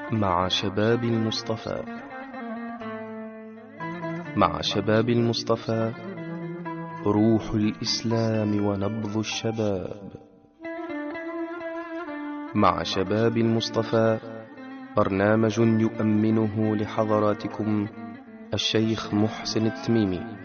مع شباب المصطفى. مع شباب المصطفى، روح الإسلام ونبض الشباب. مع شباب المصطفى، برنامج يؤمنه لحضراتكم الشيخ محسن التميمي.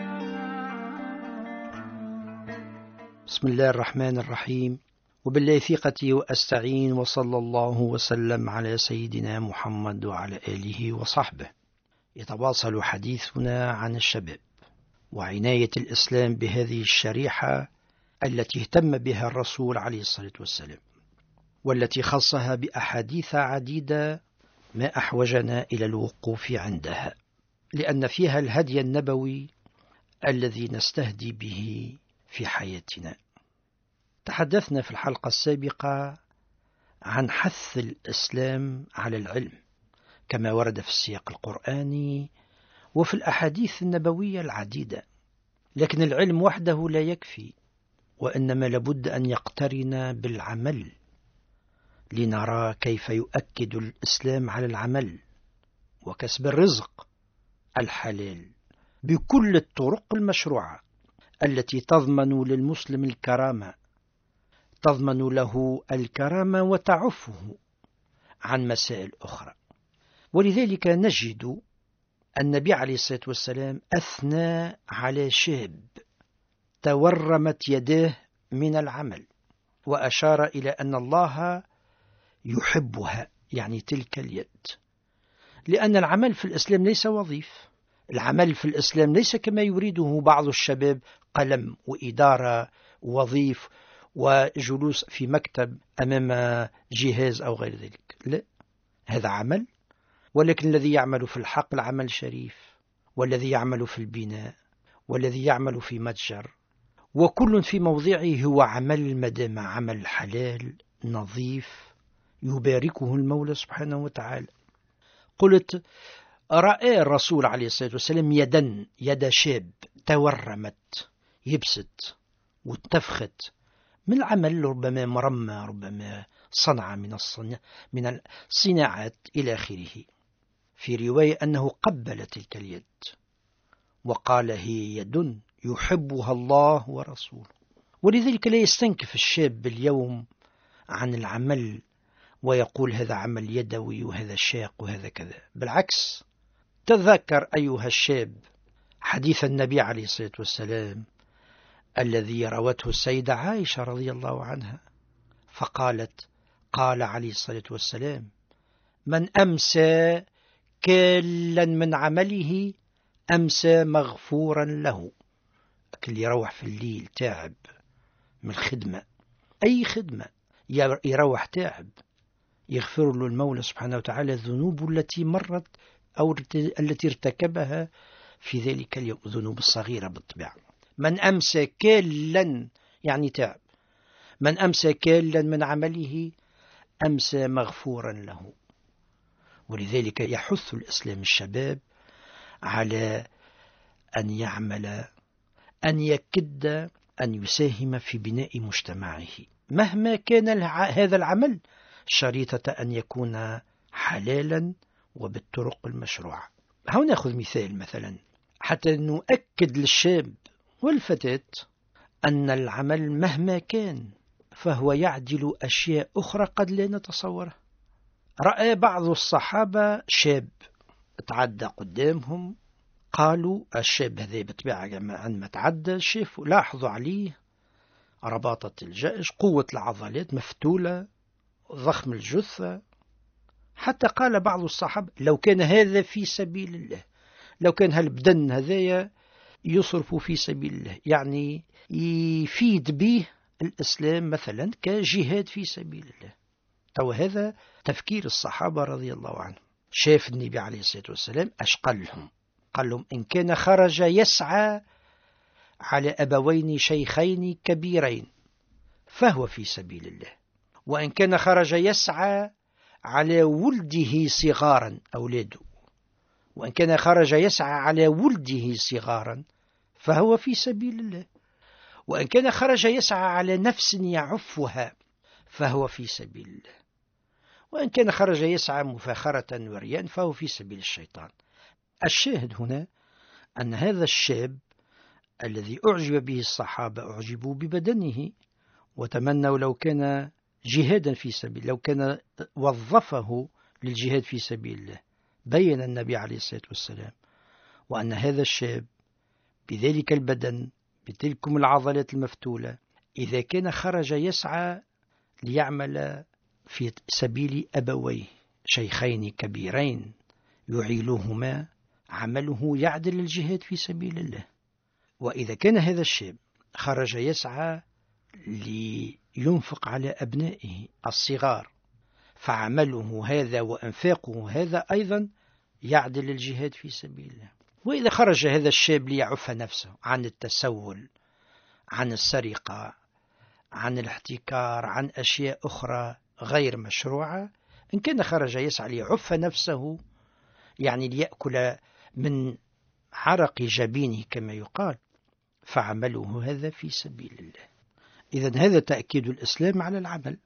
بسم الله الرحمن الرحيم، وبالله ثقتي وأستعين، وصلى الله وسلم على سيدنا محمد وعلى آله وصحبه. يتواصل حديثنا عن الشباب وعناية الإسلام بهذه الشريحة التي اهتم بها الرسول عليه الصلاة والسلام، والتي خصها بأحاديث عديدة ما أحوجنا إلى الوقوف عندها، لأن فيها الهدي النبوي الذي نستهدي به في حياتنا. تحدثنا في الحلقة السابقة عن حث الإسلام على العلم كما ورد في السياق القرآني وفي الأحاديث النبوية العديدة، لكن العلم وحده لا يكفي، وإنما لابد أن يقترن بالعمل، لنرى كيف يؤكد الإسلام على العمل وكسب الرزق الحلال بكل الطرق المشروعة التي تضمن للمسلم الكرامة، تضمن له الكرامة وتعفه عن مسائل أخرى. ولذلك نجد النبي عليه الصلاة والسلام أثنى على شاب تورمت يداه من العمل، وأشار إلى أن الله يحبها، يعني تلك اليد، لأن العمل في الإسلام ليس وظيف. العمل في الإسلام ليس كما يريده بعض الشباب قلم وإدارة ووظيف وجلوس في مكتب أمام جهاز أو غير ذلك. لا، هذا عمل، ولكن الذي يعمل في الحقل عمل شريف، والذي يعمل في البناء، والذي يعمل في متجر، وكل في موضعه هو عمل، مدام عمل حلال نظيف يباركه المولى سبحانه وتعالى. قلت رأى الرسول عليه الصلاة والسلام يد شاب تورمت، يبست واتفخت من العمل، ربما مرمى، ربما صنع من الصناعات إلى آخره. في رواية أنه قبل تلك اليد وقال هي يد يحبها الله ورسوله. ولذلك لا يستنكف الشاب اليوم عن العمل ويقول هذا عمل يدوي وهذا شاق وهذا كذا، بالعكس. تذكر أيها الشاب حديث النبي عليه الصلاة والسلام الذي روته السيدة عائشة رضي الله عنها، فقالت: قال عليه الصلاة والسلام: من أمسى كالا من عمله أمسى مغفورا له. اللي يروح في الليل تعب من الخدمة، أي خدمة، يروح تعب، يغفر له المولى سبحانه وتعالى الذنوب التي مرت أو التي ارتكبها في ذلك اليوم، ذنوب الصغيرة بالطبع. من أمسى كالا يعني تعب، من أمسى كالا من عمله أمسى مغفورا له. ولذلك يحث الإسلام الشباب على أن يعمل، أن يكد، أن يساهم في بناء مجتمعه، مهما كان هذا العمل شريطة أن يكون حلالا وبالطرق المشروعة. هنا نأخذ مثلا حتى نؤكد للشاب والفتاة أن العمل مهما كان فهو يعدل أشياء أخرى قد لا نتصورها. رأى بعض الصحابة شاب تعدى قدامهم، قالوا الشاب هذا بطبيعة عندما تعدى شافوا، لاحظوا عليه رباطة الجأش، قوة العضلات، مفتولة، ضخم الجثة، حتى قال بعض الصحابة لو كان هذا في سبيل الله، لو كان هالبدن هذايا يصرف في سبيل الله، يعني يفيد به الإسلام مثلا كجهاد في سبيل الله. تو هذا تفكير الصحابة رضي الله عنهم. شاف النبي عليه الصلاة والسلام أشقلهم، قال لهم إن كان خرج يسعى على أبوين شيخين كبيرين فهو في سبيل الله، وإن كان خرج يسعى على ولده صغارا، أولاده، وإن كان خرج يسعى على ولده صغارا فهو في سبيل الله، وإن كان خرج يسعى على نفس يعفها فهو في سبيل الله، وإن كان خرج يسعى مفاخرة ورياء فهو في سبيل الشيطان. الشاهد هنا أن هذا الشاب الذي أعجب به الصحابة أعجبوا ببدنه وتمنوا لو كان جهادا في سبيل، لو كان وظفه للجهاد في سبيل الله. بين النبي عليه الصلاة والسلام وأن هذا الشاب بذلك البدن بتلكم العضلات المفتولة إذا كان خرج يسعى ليعمل في سبيل أبويه شيخين كبيرين يعيلهما عمله يعدل الجهاد في سبيل الله. وإذا كان هذا الشاب خرج يسعى لينفق على أبنائه الصغار فعمله هذا وأنفاقه هذا أيضا يعدل الجهاد في سبيل الله. وإذا خرج هذا الشاب ليعف نفسه عن التسول، عن السرقة، عن الاحتكار، عن أشياء أخرى غير مشروعة، إن كان خرج يسعى ليعف نفسه يعني ليأكل من عرق جبينه كما يقال فعمله هذا في سبيل الله. إذن هذا تأكيد الإسلام على العمل،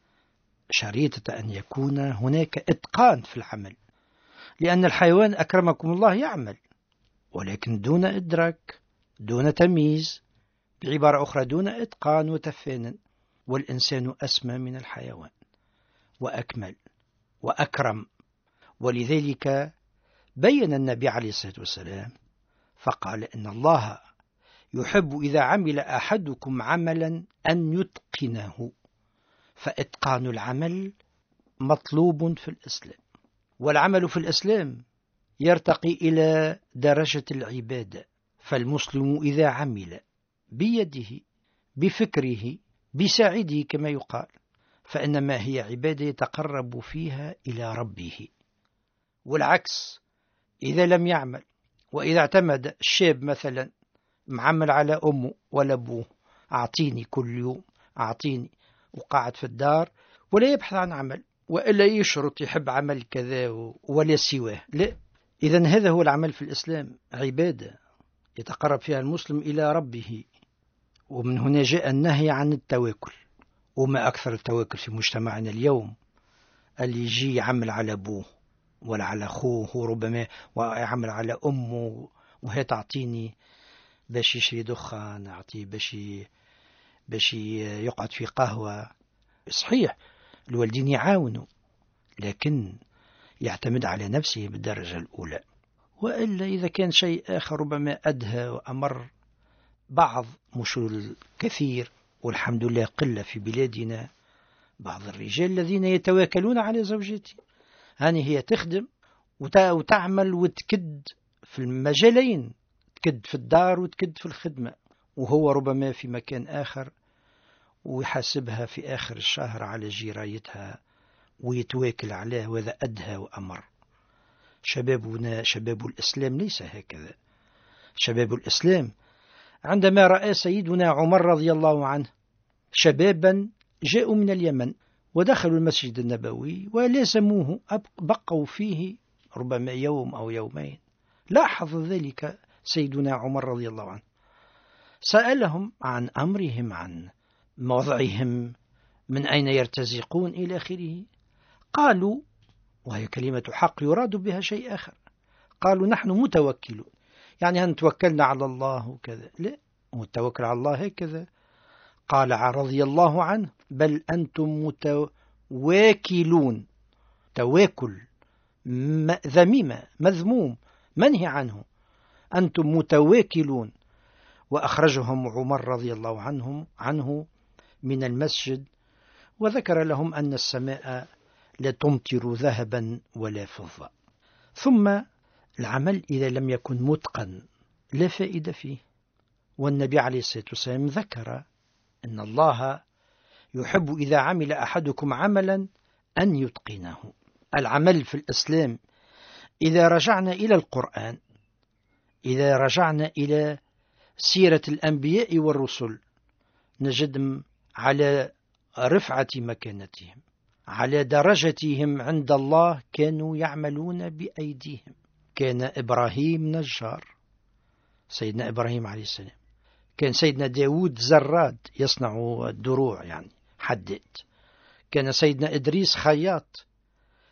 شريطة أن يكون هناك إتقان في العمل، لأن الحيوان أكرمكم الله يعمل ولكن دون إدراك، دون تمييز، بعبارة أخرى دون إتقان وتفانن. والإنسان أسمى من الحيوان وأكمل وأكرم. ولذلك بين النبي عليه الصلاة والسلام فقال إن الله يحب إذا عمل أحدكم عملا أن يتقنه، فإتقان العمل مطلوب في الإسلام. والعمل في الإسلام يرتقي إلى درجة العبادة. فالمسلم إذا عمل بيده بفكره بساعده كما يقال فإنما هي عبادة يتقرب فيها إلى ربه. والعكس إذا لم يعمل، وإذا اعتمد الشاب مثلا معمل على أمه ولا أبوه أعطيني كل يوم أعطيني، وقاعد في الدار ولا يبحث عن عمل وإلا يشرط يحب عمل كذا ولا سواه، لا. إذن هذا هو العمل في الإسلام، عبادة يتقرب فيها المسلم إلى ربه. ومن هنا جاء النهي عن التواكل. وما أكثر التواكل في مجتمعنا اليوم، اللي يجي يعمل على أبوه ولا على أخوه وربما ويعمل على أمه وهي تعطيني باش يشري دخان، أعطيه باش يقعد في قهوة. صحيح الوالدين يعاونوا لكن يعتمد على نفسه بالدرجة الأولى. وإلا إذا كان شيء آخر ربما أدهى وأمر بعض مش الكثير، والحمد لله قلة في بلادنا، بعض الرجال الذين يتواكلون على زوجتهم، هاني هي تخدم وتعمل وتكد في المجالين، تكد في الدار وتكد في الخدمة، وهو ربما في مكان آخر ويحاسبها في آخر الشهر على جرايتها ويتواكل عليه، وهذا أدهى وأمر. شبابنا شباب الإسلام ليس هكذا. شباب الإسلام عندما رأى سيدنا عمر رضي الله عنه شبابا جاءوا من اليمن ودخلوا المسجد النبوي ولازموه، بقوا فيه ربما يوم أو يومين، لاحظ ذلك سيدنا عمر رضي الله عنه، سألهم عن أمرهم، عن موضعهم، من أين يرتزقون إلى آخره. قالوا، وهي كلمة حق يراد بها شيء آخر، قالوا نحن متوكلون، يعني هل توكلنا على الله وكذا؟ لا، والتوكل على الله هكذا. قال رضي الله عنه بل أنتم متواكلون. تواكل ذميمة، مذموم، منهي عنه، أنتم متواكلون. وأخرجهم عمر رضي الله عنه من المسجد، وذكر لهم أن السماء لا تمطر ذهبا ولا فضة. ثم العمل إذا لم يكن متقن لا فائدة فيه. والنبي عليه الصلاة والسلام ذكر أن الله يحب إذا عمل أحدكم عملا أن يتقنه. العمل في الإسلام إذا رجعنا إلى القرآن، إذا رجعنا إلى سيرة الأنبياء والرسل، نجد على رفعة مكانتهم، على درجتهم عند الله، كانوا يعملون بأيديهم. كان إبراهيم نجار، سيدنا إبراهيم عليه السلام. كان سيدنا داود زراد، يصنع الدروع يعني حداد. كان سيدنا إدريس خياط،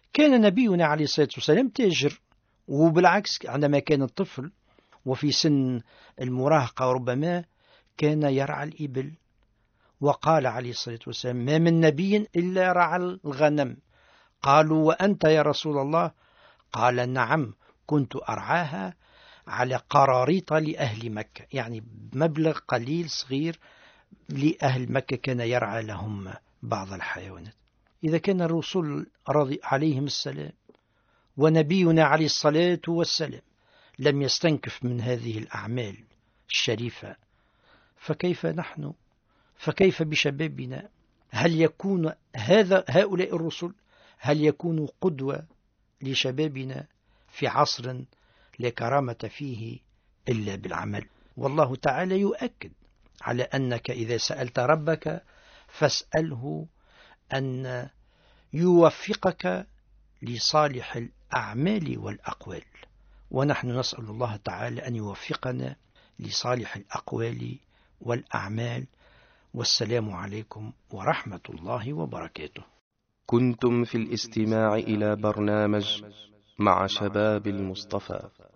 كان نبينا عليه الصلاة والسلام تاجر، وبالعكس عندما كان الطفل وفي سن المراهقة ربما كان يرعى الإبل، وقال عليه الصلاة والسلام: ما من نبي إلا رعى الغنم. قالوا: وأنت يا رسول الله؟ قال: نعم، كنت أرعاها على قراريط لأهل مكة، يعني مبلغ قليل صغير لأهل مكة كان يرعى لهم بعض الحيوانات. إذا كان الرسول رضي عليهم السلام ونبينا عليه الصلاة والسلام لم يستنكف من هذه الأعمال الشريفة، فكيف نحن؟ فكيف بشبابنا؟ هل يكون هؤلاء الرسل هل يكونوا قدوة لشبابنا في عصر لا كرامة فيه إلا بالعمل؟ والله تعالى يؤكد على أنك إذا سألت ربك فاسأله أن يوفقك لصالح الأعمال والأقوال، ونحن نسأل الله تعالى أن يوفقنا لصالح الأقوال والأعمال. والسلام عليكم ورحمة الله وبركاته. كنتم في الاستماع إلى برنامج مع شباب المصطفى.